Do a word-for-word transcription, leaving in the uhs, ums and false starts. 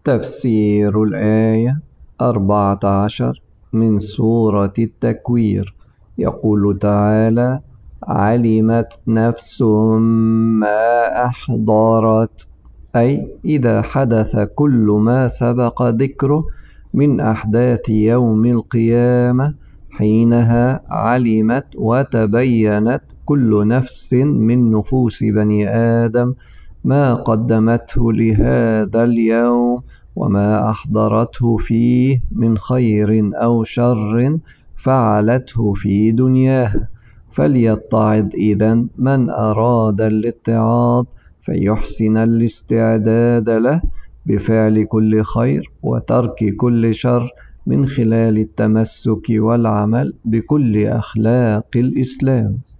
تفسير الآية أربعة عشر من سورة التكوير. يقول تعالى: علمت نفس ما أحضرت، أي إذا حدث كل ما سبق ذكره من أحداث يوم القيامة، حينها علمت وتبينت كل نفس من نفوس بني آدم ما قدمته لهذا اليوم وما أحضرته فيه من خير أو شر فعلته في دنياها. فليتعظ إذن من أراد الاتعاظ فيحسن الاستعداد له بفعل كل خير وترك كل شر، من خلال التمسك والعمل بكل أخلاق الإسلام.